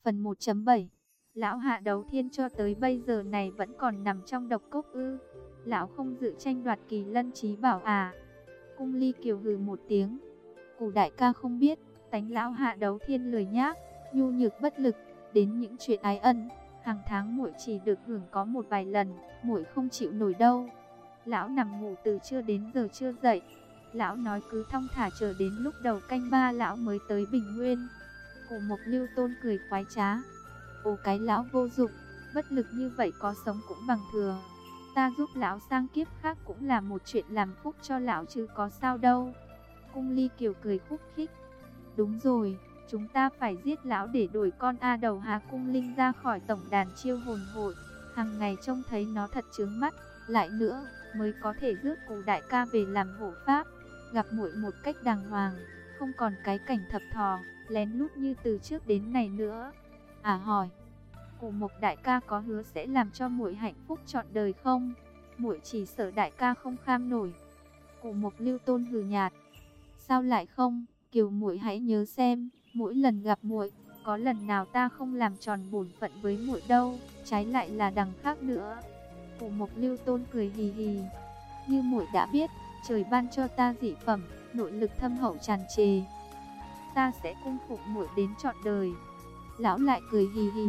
Phần 1.7. Lão Hạ Đấu Thiên cho tới bây giờ này vẫn còn nằm trong độc cốc ư? Lão không dự tranh đoạt kỳ lân chí bảo à? Cung Ly Kiều hừ một tiếng. Cụ đại ca không biết, tánh lão Hạ Đấu Thiên lười nhác, nhu nhược bất lực, đến những chuyện ái ân, hàng tháng muội chỉ được hưởng có một vài lần, muội không chịu nổi đâu. Lão nằm ngủ từ trưa đến giờ chưa dậy. Lão nói cứ thong thả chờ đến lúc đầu canh 3 lão mới tới Bình Nguyên. Cổ Mộc Lưu Tôn cười khoái trá. Ồ cái lão vô dụng, bất lực như vậy có sống cũng bằng thừa. Ta giúp lão sang kiếp khác cũng là một chuyện làm phúc cho lão chứ có sao đâu. Cung Ly Kiều cười khúc khích. Đúng rồi, chúng ta phải giết lão để đuổi con A Đầu Hà Cung Linh ra khỏi tổng đàn chiêu hồn hội. Hàng ngày trông thấy nó thật chướng mắt, lại nữa mới có thể rước cụ đại ca về làm hộ pháp. Gặp muội một cách đàng hoàng, không còn cái cảnh thập thò lén lút như từ trước đến này nữa. À hỏi, Cổ Mộc đại ca có hứa sẽ làm cho muội hạnh phúc trọn đời không? Muội chỉ sợ đại ca không kham nổi. Cổ Mộc Lưu Tôn hừ nhạt. Sao lại không? Kiều muội hãy nhớ xem, mỗi lần gặp muội, có lần nào ta không làm tròn bổn phận với muội đâu, trái lại là đằng khác nữa. Cổ Mộc Lưu Tôn cười hì hì. Như muội đã biết, trời ban cho ta dị phẩm, nội lực thâm hậu tràn trề. Ta sẽ cung phụng muội đến trọn đời. Lão lại cười hì hì.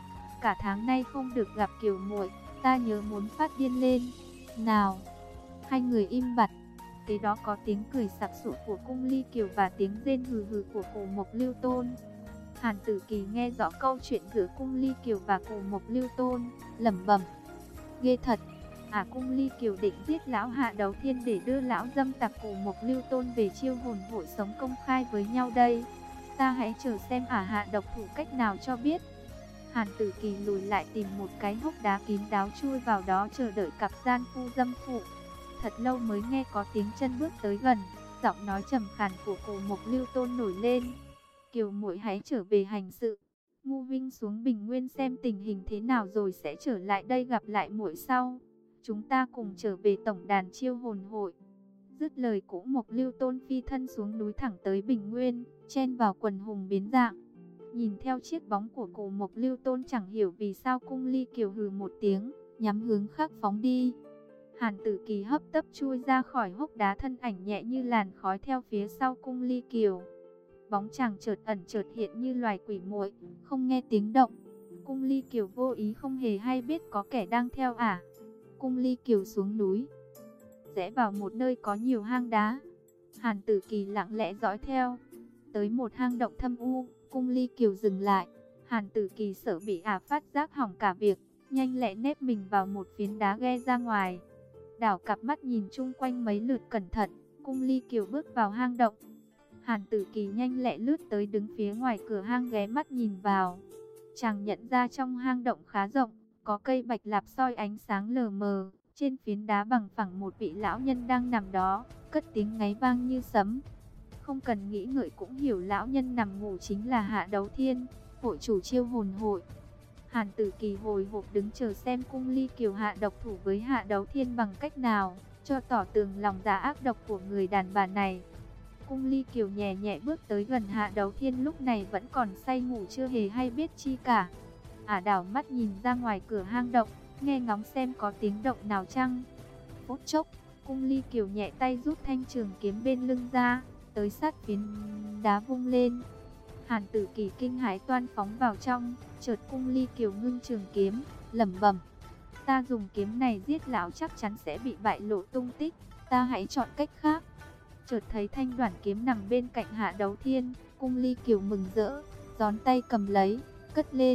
Cả tháng nay không được gặp Kiều muội, ta nhớ muốn phát điên lên. Nào. Hai người im bặt. Kế đó có tiếng cười sặc sụa của Cung Ly Kiều và tiếng rên hừ hừ của Cổ Mộc Lưu Tôn. Hàn Tử Kỳ nghe rõ câu chuyện giữa Cung Ly Kiều và Cổ Mộc Lưu Tôn, lẩm bẩm. Ghê thật. À Cung Ly Kiều định giết lão Hạ Đấu Thiên để đưa lão dâm tặc Cổ Mộc Lưu Tôn về chiêu hồn hội sống công khai với nhau đây. Ta hãy chờ xem hạ độc thủ cách nào cho biết. Hàn Tử Kỳ lùi lại tìm một cái hốc đá kín đáo chui vào đó chờ đợi cặp gian phu dâm phụ. Thật lâu mới nghe có tiếng chân bước tới gần, giọng nói trầm khàn của Cổ Mộc Lưu Tôn nổi lên. Kiều muội hãy trở về hành sự. Ngu Vinh xuống Bình Nguyên xem tình hình thế nào rồi sẽ trở lại đây gặp lại muội sau. Chúng ta cùng trở về tổng đàn chiêu hồn hội. Dứt lời Cổ Mộc Lưu Tôn phi thân xuống núi thẳng tới Bình Nguyên, chen vào quần hùng biến dạng. Nhìn theo chiếc bóng của Cổ Mộc Lưu Tôn chẳng hiểu vì sao Cung Ly Kiều hừ một tiếng, nhắm hướng khác phóng đi. Hàn Tử Kỳ hấp tấp chui ra khỏi hốc đá, thân ảnh nhẹ như làn khói theo phía sau Cung Ly Kiều. Bóng chàng chợt ẩn chợt hiện như loài quỷ muội, không nghe tiếng động. Cung Ly Kiều vô ý không hề hay biết có kẻ đang theo ả. Cung Ly Kiều xuống núi, rẽ vào một nơi có nhiều hang đá. Hàn Tử Kỳ lặng lẽ dõi theo. Tới một hang động thâm u, Cung Ly Kiều dừng lại. Hàn Tử Kỳ sợ bị ả phát giác hỏng cả việc, nhanh lẹ nép mình vào một phiến đá ghe ra ngoài. Đảo cặp mắt nhìn chung quanh mấy lượt cẩn thận, Cung Ly Kiều bước vào hang động. Hàn Tử Kỳ nhanh lẹ lướt tới đứng phía ngoài cửa hang ghé mắt nhìn vào. Chàng nhận ra trong hang động khá rộng, có cây bạch lạp soi ánh sáng lờ mờ. Trên phiến đá bằng phẳng một vị lão nhân đang nằm đó, cất tiếng ngáy vang như sấm. Không cần nghĩ ngợi cũng hiểu lão nhân nằm ngủ chính là Hạ Đấu Thiên, hội chủ chiêu hồn hội. Hàn Tử Kỳ hồi hộp đứng chờ xem Cung Ly Kiều hạ độc thủ với Hạ Đấu Thiên bằng cách nào, cho tỏ tường lòng dạ ác độc của người đàn bà này. Cung Ly Kiều nhẹ nhẹ bước tới gần Hạ Đấu Thiên, lúc này vẫn còn say ngủ chưa hề hay biết chi cả. Ả đảo mắt nhìn ra ngoài cửa hang động, nghe ngóng xem có tiếng động nào chăng. Phút chốc, Cung Ly Kiều nhẹ tay rút thanh trường kiếm bên lưng ra, tới sát phiến đá vung lên. Hàn Tử Kỳ kinh hãi toan phóng vào trong, chợt Cung Ly Kiều ngưng trường kiếm, lẩm bẩm: ta dùng kiếm này giết lão chắc chắn sẽ bị bại lộ tung tích, ta hãy chọn cách khác. Chợt thấy thanh đoản kiếm nằm bên cạnh Hạ Đấu Thiên, Cung Ly Kiều mừng rỡ, gión tay cầm lấy, cất lên.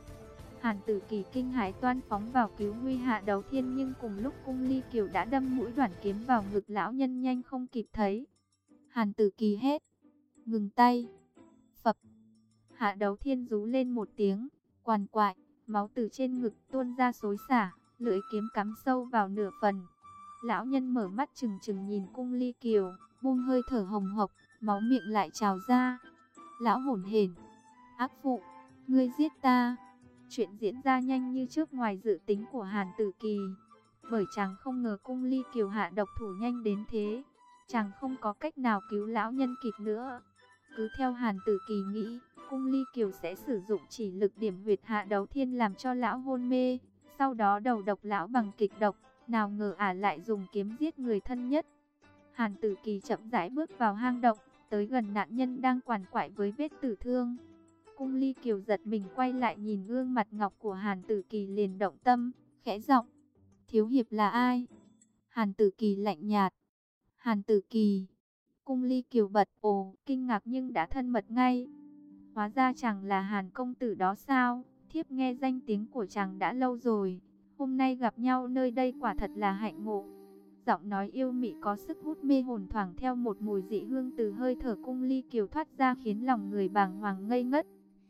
Hàn Tử Kỳ kinh hãi toan phóng vào cứu nguy Hạ Đấu Thiên, nhưng cùng lúc Cung Ly Kiều đã đâm mũi đoản kiếm vào ngực lão nhân, nhanh không kịp thấy. Hàn Tử Kỳ hét: ngừng tay! Phập! Hạ Đấu Thiên rú lên một tiếng, quằn quại, máu từ trên ngực tuôn ra xối xả, lưỡi kiếm cắm sâu vào nửa phần. Lão nhân mở mắt trừng trừng nhìn Cung Ly Kiều, buông hơi thở hồng hộc, máu miệng lại trào ra. Lão hổn hển: ác phụ, ngươi giết ta! Chuyện diễn ra nhanh như trước ngoài dự tính của Hàn Tử Kỳ, bởi chàng không ngờ Cung Ly Kiều hạ độc thủ nhanh đến thế. Chàng không có cách nào cứu lão nhân kịp nữa. Cứ theo Hàn Tử Kỳ nghĩ, Cung Ly Kiều sẽ sử dụng chỉ lực điểm huyệt Hạ Đấu Thiên làm cho lão hôn mê, sau đó đầu độc lão bằng kịch độc, nào ngờ lại dùng kiếm giết người thân nhất. Hàn Tử Kỳ chậm rãi bước vào hang động, tới gần nạn nhân đang quằn quại với vết tử thương. Cung Ly Kiều giật mình quay lại nhìn gương mặt ngọc của Hàn Tử Kỳ liền động tâm, khẽ giọng: "Thiếu hiệp là ai?" Hàn Tử Kỳ lạnh nhạt: "Hàn Tử Kỳ." Cung Ly Kiều bật ồ, kinh ngạc nhưng đã thân mật ngay. "Hóa ra chàng là Hàn công tử đó sao? Thiếp nghe danh tiếng của chàng đã lâu rồi, hôm nay gặp nhau nơi đây quả thật là hạnh ngộ." Giọng nói yêu mị có sức hút mê hồn, thoảng theo một mùi dị hương từ hơi thở Cung Ly Kiều thoát ra khiến lòng người bàng hoàng ngây ngất.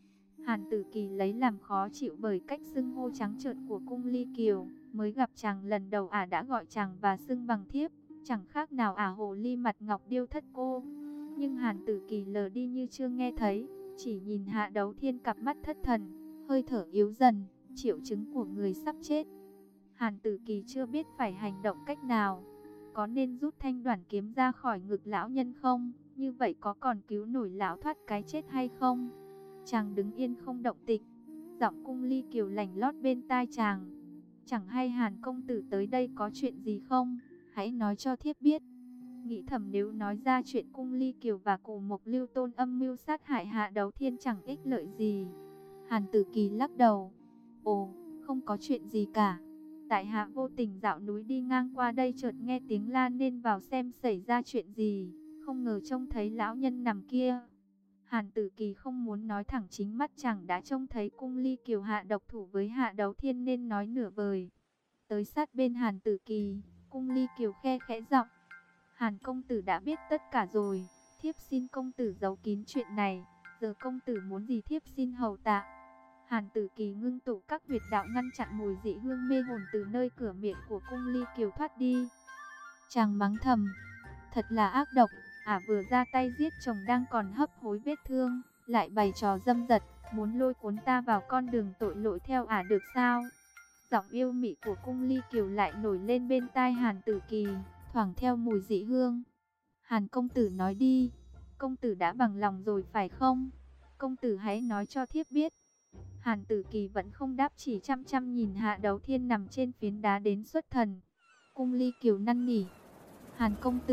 Hàn Tử Kỳ lấy làm khó chịu bởi cách xưng hô trắng trợn của Cung Ly Kiều, mới gặp chàng lần đầu đã gọi chàng và xưng bằng thiếp, chẳng khác nào hồ ly mặt ngọc điêu thất cô. Nhưng Hàn Tử Kỳ lờ đi như chưa nghe thấy, chỉ nhìn Hạ Đấu Thiên cặp mắt thất thần, hơi thở yếu dần, triệu chứng của người sắp chết. Hàn Tử Kỳ chưa biết phải hành động cách nào, có nên rút thanh đoản kiếm ra khỏi ngực lão nhân không? Như vậy có còn cứu nổi lão thoát cái chết hay không? Chàng đứng yên không động tĩnh, giọng Cung Ly Kiều lành lót bên tai chàng: "Chẳng hay Hàn công tử tới đây có chuyện gì không? Hãy nói cho thiếp biết." Nghĩ thầm nếu nói ra chuyện Cung Ly Kiều và Cù Mộc Lưu Tôn âm mưu sát hại Hạ Đấu Thiên chẳng ích lợi gì. Hàn Tử Kỳ lắc đầu: "Ồ, không có chuyện gì cả. Tại hạ vô tình dạo núi đi ngang qua đây chợt nghe tiếng la nên vào xem xảy ra chuyện gì, không ngờ trông thấy lão nhân nằm kia." Hàn Tử Kỳ không muốn nói thẳng chính mắt chàng đã trông thấy Cung Ly Kiều hạ độc thủ với Hạ Đấu Thiên nên nói nửa vời. Tới sát bên Hàn Tử Kỳ, Cung Ly Kiều khe khẽ giọng: "Hàn công tử đã biết tất cả rồi, thiếp xin công tử giấu kín chuyện này, giờ công tử muốn gì thiếp xin hầu tạ." Hàn Tử Kỳ ngưng tụ các huyệt đạo ngăn chặn mùi dị hương mê hồn từ nơi cửa miệng của Cung Ly Kiều thoát đi. Chàng mắng thầm: "Thật là ác độc, vừa ra tay giết chồng đang còn hấp hối vết thương, lại bày trò dâm dật, muốn lôi cuốn ta vào con đường tội lỗi theo được sao?" Giọng yêu mị của Cung Ly Kiều lại nổi lên bên tai Hàn Tử Kỳ, thoảng theo mùi dị hương. "Hàn công tử nói đi, công tử đã bằng lòng rồi phải không? Công tử hãy nói cho thiếp biết." Hàn Tử Kỳ vẫn không đáp, chỉ chăm chăm nhìn Hạ Đấu Thiên nằm trên phiến đá đến xuất thần. Cung Ly Kiều năn nỉ: "Hàn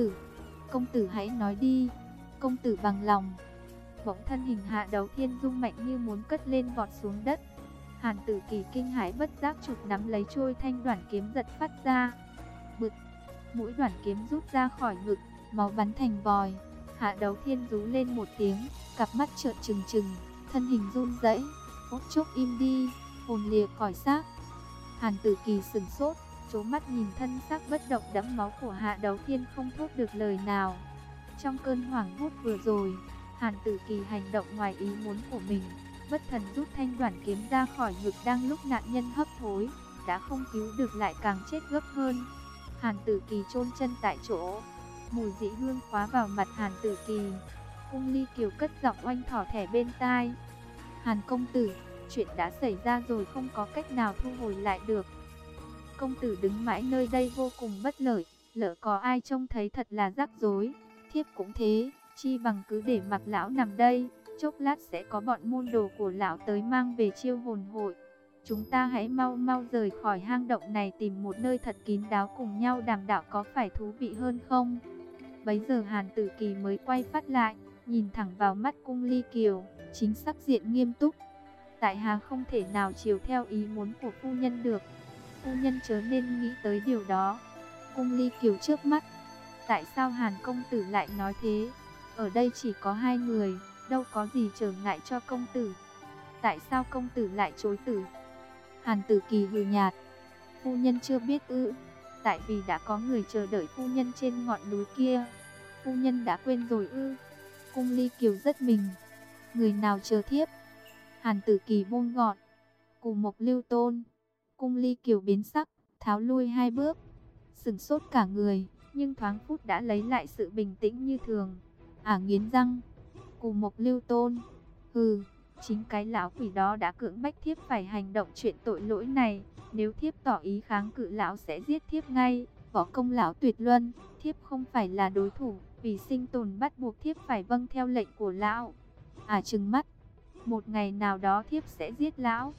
công tử hãy nói đi, công tử bằng lòng." Bỗng thân hình Hạ Đấu Thiên rung mạnh như muốn cất lên vọt xuống đất. Hàn Tử Kỳ kinh hãi bất giác chụp nắm lấy trôi thanh đoản kiếm giật phát ra. Bực, mũi đoản kiếm rút ra khỏi ngực, máu bắn thành vòi. Hạ Đấu Thiên rú lên một tiếng, cặp mắt trợn trừng trừng, thân hình run rẩy, phút chốc im đi, hồn lìa khỏi xác. Hàn Tử Kỳ sửng sốt, trố mắt nhìn thân xác bất động đẫm máu của Hạ Đấu Thiên, không thốt được lời nào. Trong cơn hoảng hốt vừa rồi, Hàn Tử Kỳ hành động ngoài ý muốn của mình, bất thần rút thanh đoản kiếm ra khỏi ngực đang lúc nạn nhân hấp hối, đã không cứu được lại càng chết gấp hơn. Hàn Tử Kỳ chôn chân tại chỗ, mùi dị hương khóa vào mặt Hàn Tử Kỳ. Cung Ly Kiều cất giọng oanh thỏ thẻ bên tai: "Hàn công tử, chuyện đã xảy ra rồi, không có cách nào thu hồi lại được. Công tử đứng mãi nơi đây vô cùng bất lợi, lỡ có ai trông thấy thật là rắc rối. Thiếp cũng thế, chi bằng cứ để mặc lão nằm đây, chốc lát sẽ có bọn môn đồ của lão tới mang về chiêu hồn hội. Chúng ta hãy mau mau rời khỏi hang động này, tìm một nơi thật kín đáo cùng nhau đàm đạo, có phải thú vị hơn không?" Bấy giờ Hàn Tử Kỳ mới quay phát lại, nhìn thẳng vào mắt Cung Ly Kiều, chính sắc diện nghiêm túc: "Tại hạ không thể nào chiều theo ý muốn của phu nhân được. Phu nhân chớ nên nghĩ tới điều đó." Cung Ly Kiều chớp mắt: "Tại sao Hàn công tử lại nói thế? Ở đây chỉ có hai người, đâu có gì trở ngại cho công tử. Tại sao công tử lại chối từ?" Hàn Tử Kỳ hừ nhạt: "Phu nhân chưa biết ư? Tại vì đã có người chờ đợi phu nhân trên ngọn núi kia. Phu nhân đã quên rồi ư?" Cung Ly Kiều rất mình: "Người nào chờ thiếp?" Hàn Tử Kỳ buông gọn: "Cù Mộc Lưu Tôn." Cung Ly Kiều biến sắc, tháo lui hai bước, sửng sốt cả người, nhưng thoáng phút đã lấy lại sự bình tĩnh như thường. Nghiến răng: "Cù Mộc Lưu Tôn? Hừ, chính cái lão quỷ đó đã cưỡng bách thiếp phải hành động chuyện tội lỗi này. Nếu thiếp tỏ ý kháng cự, lão sẽ giết thiếp ngay. Võ công lão tuyệt luân, thiếp không phải là đối thủ." vì sinh tồn bắt buộc thiếp phải vâng theo lệnh của lão. Trừng mắt, một ngày nào đó thiếp sẽ giết lão.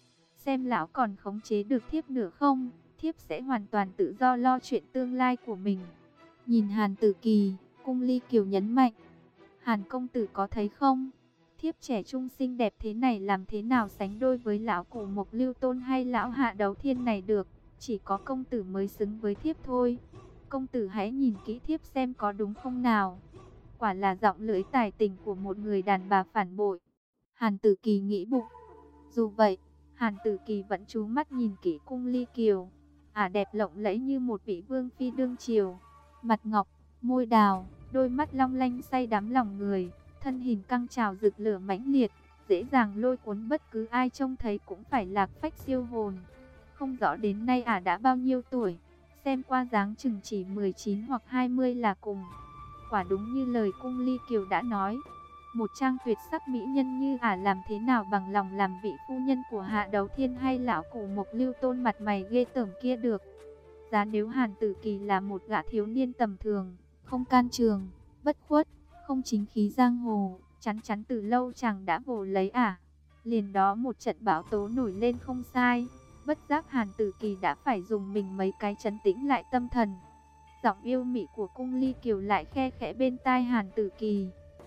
Xem lão còn khống chế được thiếp nữa không, thiếp sẽ hoàn toàn tự do lo chuyện tương lai của mình. Nhìn Hàn Tử Kỳ, Cung Ly Kiều nhấn mạnh, Hàn công tử có thấy không? Thiếp trẻ trung xinh đẹp thế này làm thế nào sánh đôi với lão Cổ Mộc Lưu Tôn hay lão Hạ Đấu Thiên này được, chỉ có công tử mới xứng với thiếp thôi. Công tử hãy nhìn kỹ thiếp xem có đúng không nào. Quả là giọng lưỡi tài tình của một người đàn bà phản bội. Hàn Tử Kỳ nghĩ bụng. Dù vậy, Hàn Tử Kỳ vẫn chú mắt nhìn kỹ Cung Ly Kiều. Đẹp lộng lẫy như một vị vương phi đương triều. Mặt ngọc, môi đào, đôi mắt long lanh say đắm lòng người, thân hình căng trào rực lửa mãnh liệt, dễ dàng lôi cuốn bất cứ ai trông thấy cũng phải lạc phách siêu hồn. Không rõ đến nay đã bao nhiêu tuổi, xem qua dáng chừng chỉ 19 hoặc 20 là cùng. Quả đúng như lời Cung Ly Kiều đã nói, một trang tuyệt sắc mỹ nhân như làm thế nào bằng lòng làm vị phu nhân của Hạ Đấu Thiên hay lão Cổ Mộc Lưu Tôn mặt mày ghê tởm kia được. Giá nếu Hàn Tử Kỳ là một gã thiếu niên tầm thường, không can trường, bất khuất, không chính khí giang hồ, chắn chắn từ lâu chàng đã vồ lấy liền đó một trận bão tố nổi lên không sai. Bất giác Hàn Tử Kỳ đã phải dùng mình mấy cái trấn tĩnh lại tâm thần. Giọng yêu mị của Cung Ly Kiều lại khe khẽ bên tai Hàn Tử Kỳ.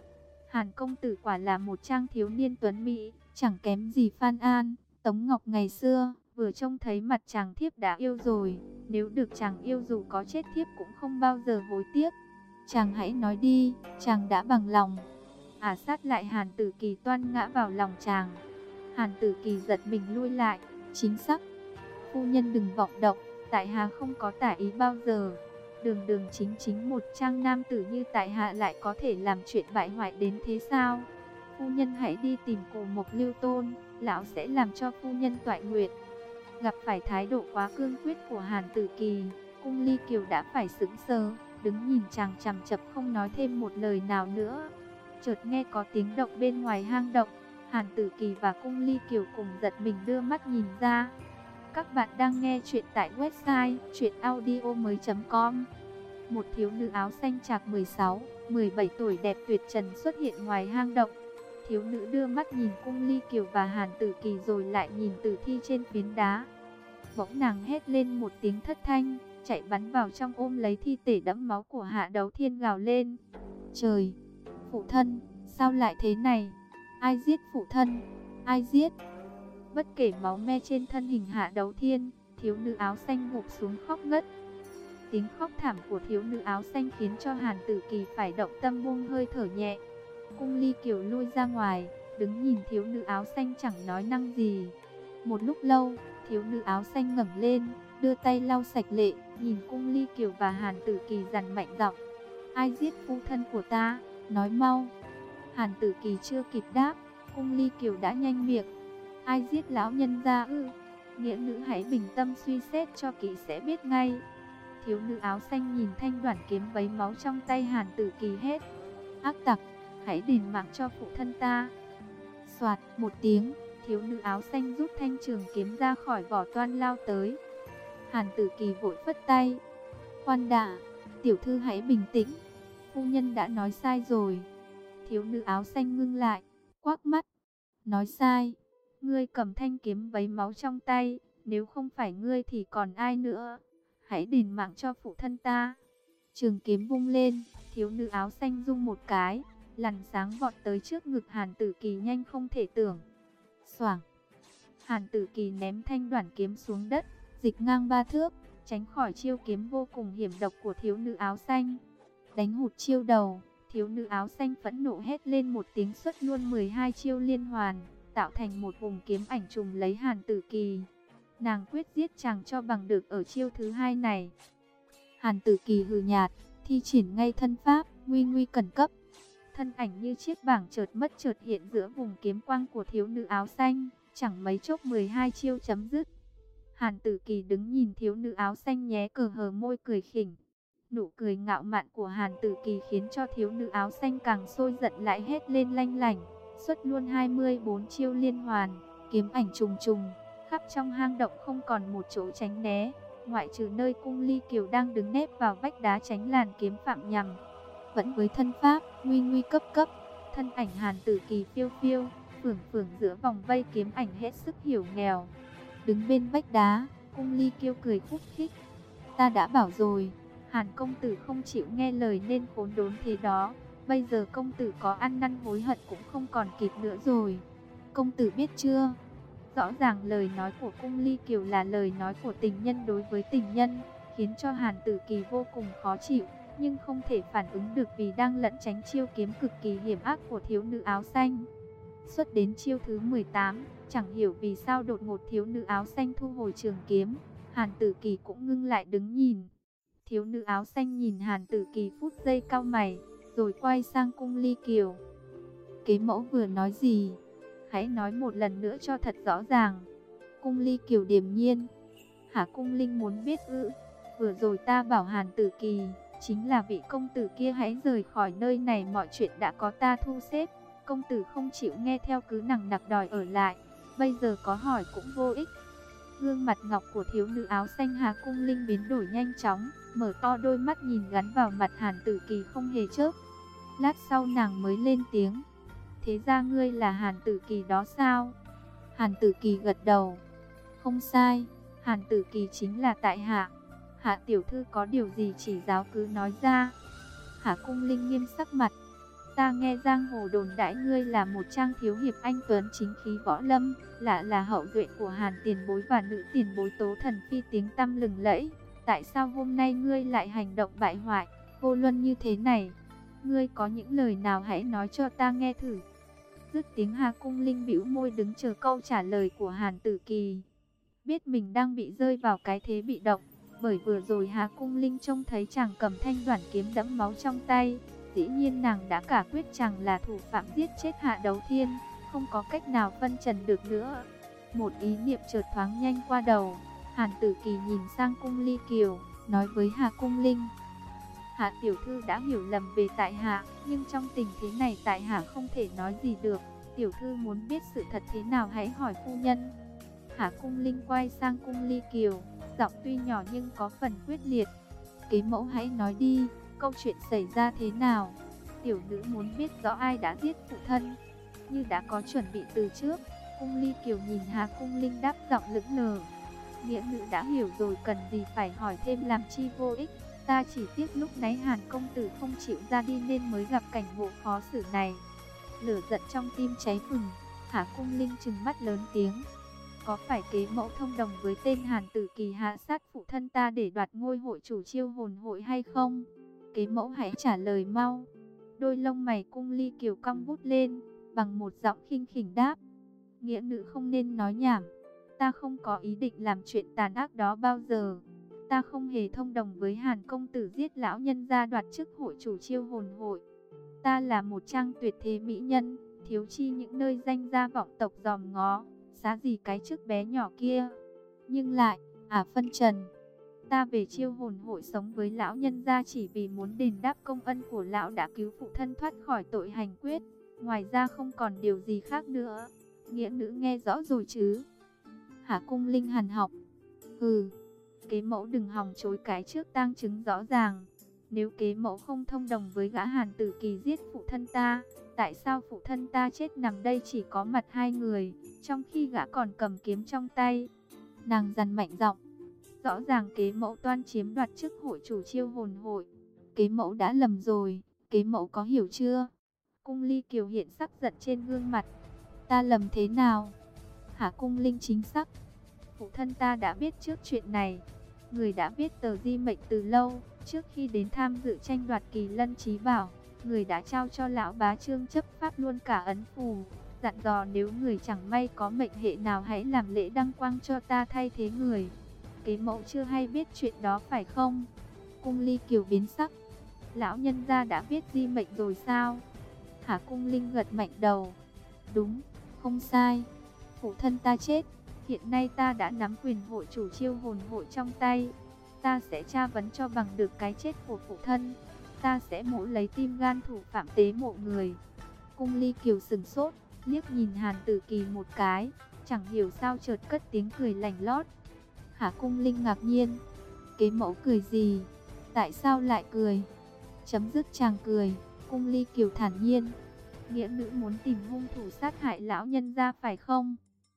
Hàn công tử quả là một trang thiếu niên tuấn mỹ, chẳng kém gì Phan An, Tống Ngọc ngày xưa. Vừa trông thấy mặt chàng thiếp đã yêu rồi, nếu được chàng yêu dù có chết thiếp cũng không bao giờ hối tiếc. Chàng hãy nói đi, chàng đã bằng lòng. Sát lại Hàn Tử Kỳ toan ngã vào lòng chàng. Hàn Tử Kỳ giật mình lui lại, chính xác. Phu nhân đừng vọng động, tại hạ không có tả ý bao giờ. Đường đường chính chính một trang nam tử như tại hạ lại có thể làm chuyện bại hoại đến thế sao? Phu nhân hãy đi tìm Cổ Mộc Lưu Tôn, lão sẽ làm cho phu nhân toại nguyện. Gặp phải thái độ quá cương quyết của Hàn Tử Kỳ, Cung Ly Kiều đã phải sững sờ, đứng nhìn chàng chằm chằm không nói thêm một lời nào nữa. Chợt nghe có tiếng động bên ngoài hang động, Hàn Tử Kỳ và Cung Ly Kiều cùng giật mình đưa mắt nhìn ra. Các bạn đang nghe chuyện tại website chuyenaudio.com. Một thiếu nữ áo xanh chạc 16, 17 tuổi đẹp tuyệt trần xuất hiện ngoài hang động. Thiếu nữ đưa mắt nhìn Cung Ly Kiều và Hàn Tử Kỳ rồi lại nhìn tử thi trên phiến đá. Bỗng nàng hét lên một tiếng thất thanh, chạy bắn vào trong ôm lấy thi thể đẫm máu của Hạ Đấu Thiên gào lên. Trời! Phụ thân, sao lại thế này? Ai giết phụ thân? Ai giết? Bất kể máu me trên thân hình Hạ Đấu Thiên, thiếu nữ áo xanh gục xuống khóc ngất. Tiếng khóc thảm của thiếu nữ áo xanh khiến cho Hàn Tử Kỳ phải động tâm buông hơi thở nhẹ. Cung Ly Kiều lui ra ngoài, đứng nhìn thiếu nữ áo xanh chẳng nói năng gì. Một lúc lâu, thiếu nữ áo xanh ngẩng lên, đưa tay lau sạch lệ, nhìn Cung Ly Kiều và Hàn Tử Kỳ dằn mạnh giọng. Ai giết phu thân của ta? Nói mau. Hàn Tử Kỳ chưa kịp đáp, Cung Ly Kiều đã nhanh miệng. Ai giết lão nhân gia ư? Nghĩa nữ hãy bình tâm suy xét cho kỹ sẽ biết ngay. Thiếu nữ áo xanh nhìn thanh đoản kiếm vấy máu trong tay Hàn Tử Kỳ hét. Ác tặc, hãy đền mạng cho phụ thân ta. Soạt một tiếng, thiếu nữ áo xanh rút thanh trường kiếm ra khỏi vỏ toan lao tới. Hàn Tử Kỳ vội phất tay. Khoan đã, tiểu thư hãy bình tĩnh. Phu nhân đã nói sai rồi. Thiếu nữ áo xanh ngưng lại, quắc mắt. Nói sai? Ngươi cầm thanh kiếm vấy máu trong tay, nếu không phải ngươi thì còn ai nữa? Hãy đền mạng cho phụ thân ta. Trường kiếm vung lên, thiếu nữ áo xanh rung một cái, lằn sáng vọt tới trước ngực Hàn Tử Kỳ nhanh không thể tưởng. Xoảng. Hàn Tử Kỳ ném thanh đoản kiếm xuống đất, dịch ngang 3 thước, tránh khỏi chiêu kiếm vô cùng hiểm độc của thiếu nữ áo xanh. Đánh hụt chiêu đầu, thiếu nữ áo xanh phẫn nộ hét lên một tiếng xuất luôn 12 chiêu liên hoàn, tạo thành một vùng kiếm ảnh trùm lấy Hàn Tử Kỳ. Nàng quyết giết chàng cho bằng được ở chiêu thứ hai này. Hàn Tử Kỳ hừ nhạt, thi triển ngay thân pháp, nguy nguy cẩn cấp. Thân ảnh như chiếc bảng chợt mất chợt hiện giữa vùng kiếm quang của thiếu nữ áo xanh, chẳng mấy chốc 12 chiêu chấm dứt. Hàn Tử Kỳ đứng nhìn thiếu nữ áo xanh nhé cờ hờ môi cười khỉnh. Nụ cười ngạo mạn của Hàn Tử Kỳ khiến cho thiếu nữ áo xanh càng sôi giận lại hét lên lanh lảnh, xuất luôn 24 chiêu liên hoàn, kiếm ảnh trùng trùng, khắp trong hang động không còn một chỗ tránh né, ngoại trừ nơi Cung Ly Kiều đang đứng nép vào vách đá tránh làn kiếm phạm nhằm. vẫn với thân pháp, nguy nguy cấp cấp. Thân ảnh Hàn Tử Kỳ phiêu phiêu, phưởng phưởng giữa vòng vây kiếm ảnh hết sức hiểu nghèo. Đứng bên vách đá, Cung Ly Kiêu cười khúc khích. Ta đã bảo rồi, Hàn công tử không chịu nghe lời nên khốn đốn thế đó. Bây giờ công tử có ăn năn hối hận cũng không còn kịp nữa rồi. Công tử biết chưa? Rõ ràng lời nói của Cung Ly Kiều là lời nói của tình nhân đối với tình nhân, khiến cho Hàn Tử Kỳ vô cùng khó chịu, nhưng không thể phản ứng được vì đang lẩn tránh chiêu kiếm cực kỳ hiểm ác của thiếu nữ áo xanh. Xuất đến chiêu thứ 18, chẳng hiểu vì sao đột ngột thiếu nữ áo xanh thu hồi trường kiếm, Hàn Tử Kỳ cũng ngưng lại đứng nhìn. Thiếu nữ áo xanh nhìn Hàn Tử Kỳ phút giây cau mày, rồi quay sang Cung Ly Kiều. Kế mẫu vừa nói gì? Hãy nói một lần nữa cho thật rõ ràng. Cung Ly Kiều điềm nhiên. Hả? Cung Linh muốn biết ư? Vừa rồi ta bảo Hàn Tử Kỳ, chính là vị công tử kia hãy rời khỏi nơi này, mọi chuyện đã có ta thu xếp. Công tử không chịu nghe theo cứ nằng nặc đòi ở lại, bây giờ có hỏi cũng vô ích. Gương mặt ngọc của thiếu nữ áo xanh Hà Cung Linh biến đổi nhanh chóng, mở to đôi mắt nhìn gắn vào mặt Hàn Tử Kỳ không hề chớp. Lát sau nàng mới lên tiếng. Thế ra ngươi là Hàn Tử Kỳ đó sao? Hàn Tử Kỳ gật đầu. Không sai, Hàn Tử Kỳ chính là tại hạ. Hạ tiểu thư có điều gì chỉ giáo cứ nói ra. Hạ Cung Linh nghiêm sắc mặt. Ta nghe giang hồ đồn đãi ngươi là một trang thiếu hiệp anh tuấn chính khí võ lâm, là hậu duệ của Hàn tiền bối và nữ tiền bối Tố Thần Phi tiếng tăm lừng lẫy. Tại sao hôm nay ngươi lại hành động bại hoại, vô luân như thế này? Ngươi có những lời nào hãy nói cho ta nghe thử. Dứt tiếng Hà Cung Linh bĩu môi đứng chờ câu trả lời của Hàn Tử Kỳ. Biết mình đang bị rơi vào cái thế bị động, bởi vừa rồi Hà Cung Linh trông thấy chàng cầm thanh đoản kiếm đẫm máu trong tay. Dĩ nhiên nàng đã cả quyết chàng là thủ phạm giết chết Hạ Đấu Thiên, không có cách nào phân trần được nữa. Một ý niệm chợt thoáng nhanh qua đầu, Hàn Tử Kỳ nhìn sang Cung Ly Kiều, nói với Hà Cung Linh. Hạ tiểu thư đã hiểu lầm về tại hạ, nhưng trong tình thế này tại hạ không thể nói gì được. Tiểu thư muốn biết sự thật thế nào hãy hỏi phu nhân. Hạ Cung Linh quay sang Cung Ly Kiều, giọng tuy nhỏ nhưng có phần quyết liệt. Kế mẫu hãy nói đi, câu chuyện xảy ra thế nào? Tiểu nữ muốn biết rõ ai đã giết phụ thân. Như đã có chuẩn bị từ trước, Cung Ly Kiều nhìn Hà Cung Linh đáp giọng lững lờ. Nghĩa nữ đã hiểu rồi, cần gì phải hỏi thêm làm chi vô ích. Ta chỉ tiếc lúc nãy Hàn công tử không chịu ra đi nên mới gặp cảnh ngộ khó xử này. Lửa giận trong tim cháy phừng, Hà Cung Linh trừng mắt lớn tiếng. Có phải kế mẫu thông đồng với tên Hàn Tử Kỳ hạ sát phụ thân ta để đoạt ngôi hội chủ Chiêu Hồn hội hay không? Kế mẫu hãy trả lời mau. Đôi lông mày Cung Ly Kiều cong vút lên, bằng một giọng khinh khỉnh đáp. Nghĩa nữ không nên nói nhảm. Ta không có ý định làm chuyện tàn ác đó bao giờ. Ta không hề thông đồng với Hàn công tử giết lão nhân gia đoạt chức hội chủ Chiêu Hồn hội. Ta là một trang tuyệt thế mỹ nhân, thiếu chi những nơi danh gia vọng tộc dòm ngó, xá gì cái chức bé nhỏ kia. Nhưng lại, phân trần, ta về Chiêu Hồn hội sống với lão nhân gia chỉ vì muốn đền đáp công ân của lão đã cứu phụ thân thoát khỏi tội hành quyết. Ngoài ra không còn điều gì khác nữa. Nghĩa nữ nghe rõ rồi chứ? Hạ Cung Linh hằn học. Hừ, kế mẫu đừng hòng chối cái trước tang chứng rõ ràng. Nếu kế mẫu không thông đồng với gã Hàn Tử Kỳ giết phụ thân ta, tại sao phụ thân ta chết nằm đây chỉ có mặt hai người, trong khi gã còn cầm kiếm trong tay? Nàng dằn mạnh giọng. Rõ ràng kế mẫu toan chiếm đoạt chức hội chủ Chiêu Hồn hội. Kế mẫu đã lầm rồi, kế mẫu có hiểu chưa? Cung Ly Kiều hiện sắc giận trên gương mặt. Ta lầm thế nào? Hạ Cung Linh chính xác. Phụ thân ta đã biết trước chuyện này. Người đã viết tờ di mệnh từ lâu, trước khi đến tham dự tranh đoạt Kỳ Lân Chí Bảo, người đã trao cho lão bá Trương chấp pháp luôn cả ấn phù, dặn dò nếu người chẳng may có mệnh hệ nào hãy làm lễ đăng quang cho ta thay thế người. Kế mẫu chưa hay biết chuyện đó phải không? Cung Ly Kiều biến sắc. Lão nhân gia đã viết di mệnh rồi sao? Hạ Cung Linh gật mạnh đầu. Đúng, không sai. Phụ thân ta chết. Hiện nay ta đã nắm quyền hội chủ Chiêu Hồn hội trong tay. Ta sẽ tra vấn cho bằng được cái chết của phụ thân. Ta sẽ mổ lấy tim gan thủ phạm tế mộ người. Cung Ly Kiều sừng sốt, liếc nhìn Hàn Tử Kỳ một cái, chẳng hiểu sao chợt cất tiếng cười lành lót. Hạ Cung Linh ngạc nhiên. Kế mẫu cười gì? Tại sao lại cười? Chấm dứt chàng cười, Cung Ly Kiều thản nhiên. Nghĩa nữ muốn tìm hung thủ sát hại lão nhân gia phải không?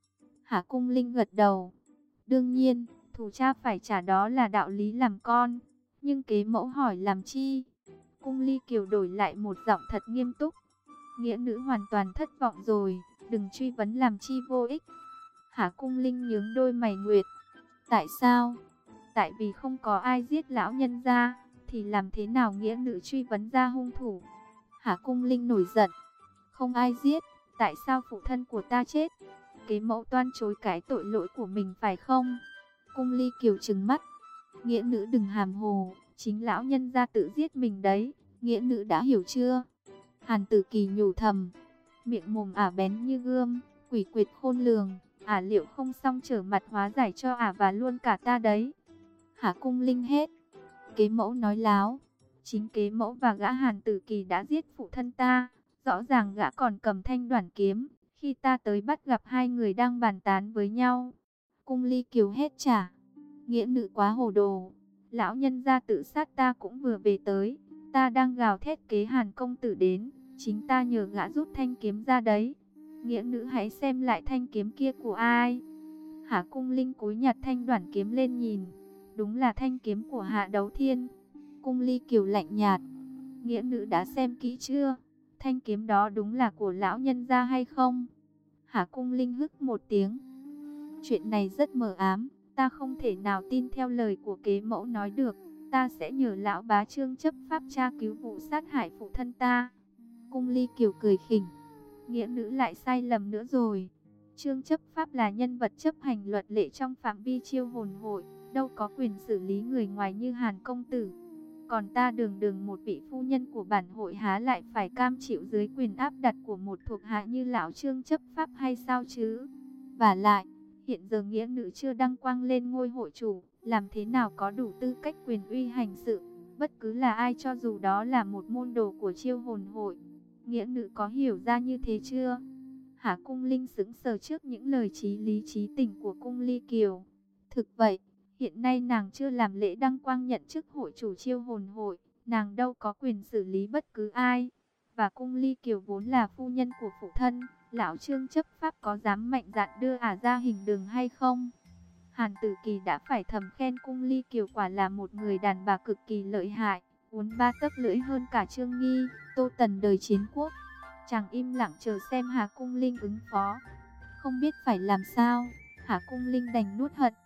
Hạ Cung Linh gật đầu. Đương nhiên, thù cha phải trả, đó là đạo lý làm con. Nhưng kế mẫu hỏi làm chi? Cung Ly Kiều đổi lại một giọng thật nghiêm túc. Nghĩa nữ hoàn toàn thất vọng rồi, đừng truy vấn làm chi vô ích. Hạ Cung Linh nhướng đôi mày nguyệt. Tại sao? Tại vì không có ai giết lão nhân gia, thì làm thế nào nghĩa nữ truy vấn ra hung thủ? Hạ Cung Linh nổi giận. Không ai giết, tại sao phụ thân của ta chết? Kế mẫu toan chối cái tội lỗi của mình phải không? Cung Ly Kiều trừng mắt. Nghĩa nữ đừng hàm hồ, chính lão nhân gia tự giết mình đấy, nghĩa nữ đã hiểu chưa? Hàn Tử Kỳ nhủ thầm, miệng mồm ả bén như gươm, quỷ quyệt khôn lường, ả liệu không xong trở mặt hóa giải cho ả và luôn cả ta đấy. Hạ Cung Linh hét, kế mẫu nói láo, chính kế mẫu và gã Hàn Tử Kỳ đã giết phụ thân ta, rõ ràng gã còn cầm thanh đoản kiếm, khi ta tới bắt gặp hai người đang bàn tán với nhau. Cung Ly Kiều hét trả, nghĩa nữ quá hồ đồ, lão nhân gia tự sát ta cũng vừa về tới, ta đang gào thét kế Hàn công tử đến, chính ta nhờ gã rút thanh kiếm ra đấy. Nghĩa nữ hãy xem lại thanh kiếm kia của ai. Hạ Cung Linh cúi nhặt thanh đoản kiếm lên nhìn, đúng là thanh kiếm của Hạ Đấu Thiên. Cung Ly Kiều lạnh nhạt, nghĩa nữ đã xem kỹ chưa? Thanh kiếm đó đúng là của lão nhân gia hay không? Hạ Cung Linh hức một tiếng. Chuyện này rất mờ ám, ta không thể nào tin theo lời của kế mẫu nói được. Ta sẽ nhờ lão bá Trương chấp pháp tra cứu vụ sát hại phụ thân ta. Cung Ly Kiều cười khỉnh. Nghĩa nữ lại sai lầm nữa rồi. Trương chấp pháp là nhân vật chấp hành luật lệ trong phạm vi chiêu hồn hội, đâu có quyền xử lý người ngoài như Hàn công tử. Còn ta đường đường một vị phu nhân của bản hội há lại phải cam chịu dưới quyền áp đặt của một thuộc hạ như lão Trương chấp pháp hay sao chứ? Và lại, hiện giờ nghĩa nữ chưa đăng quang lên ngôi hội chủ, làm thế nào có đủ tư cách quyền uy hành sự, bất cứ là ai cho dù đó là một môn đồ của chiêu hồn hội. Nghĩa nữ có hiểu ra như thế chưa? Hạ Cung Linh sững sờ trước những lời chí lý chí tình của Cung Ly Kiều. Thực vậy, hiện nay nàng chưa làm lễ đăng quang nhận chức hội chủ chiêu hồn hội, nàng đâu có quyền xử lý bất cứ ai. Và Cung Ly Kiều vốn là phu nhân của phụ thân, lão Trương chấp pháp có dám mạnh dạn đưa ả ra hình đường hay không? Hàn Tử Kỳ đã phải thầm khen Cung Ly Kiều quả là một người đàn bà cực kỳ lợi hại, uốn ba tấc lưỡi hơn cả Trương Nghi, Tô Tần đời chiến quốc. Chàng im lặng chờ xem Hạ Cung Linh ứng phó. Không biết phải làm sao, Hạ Cung Linh đành nuốt hận.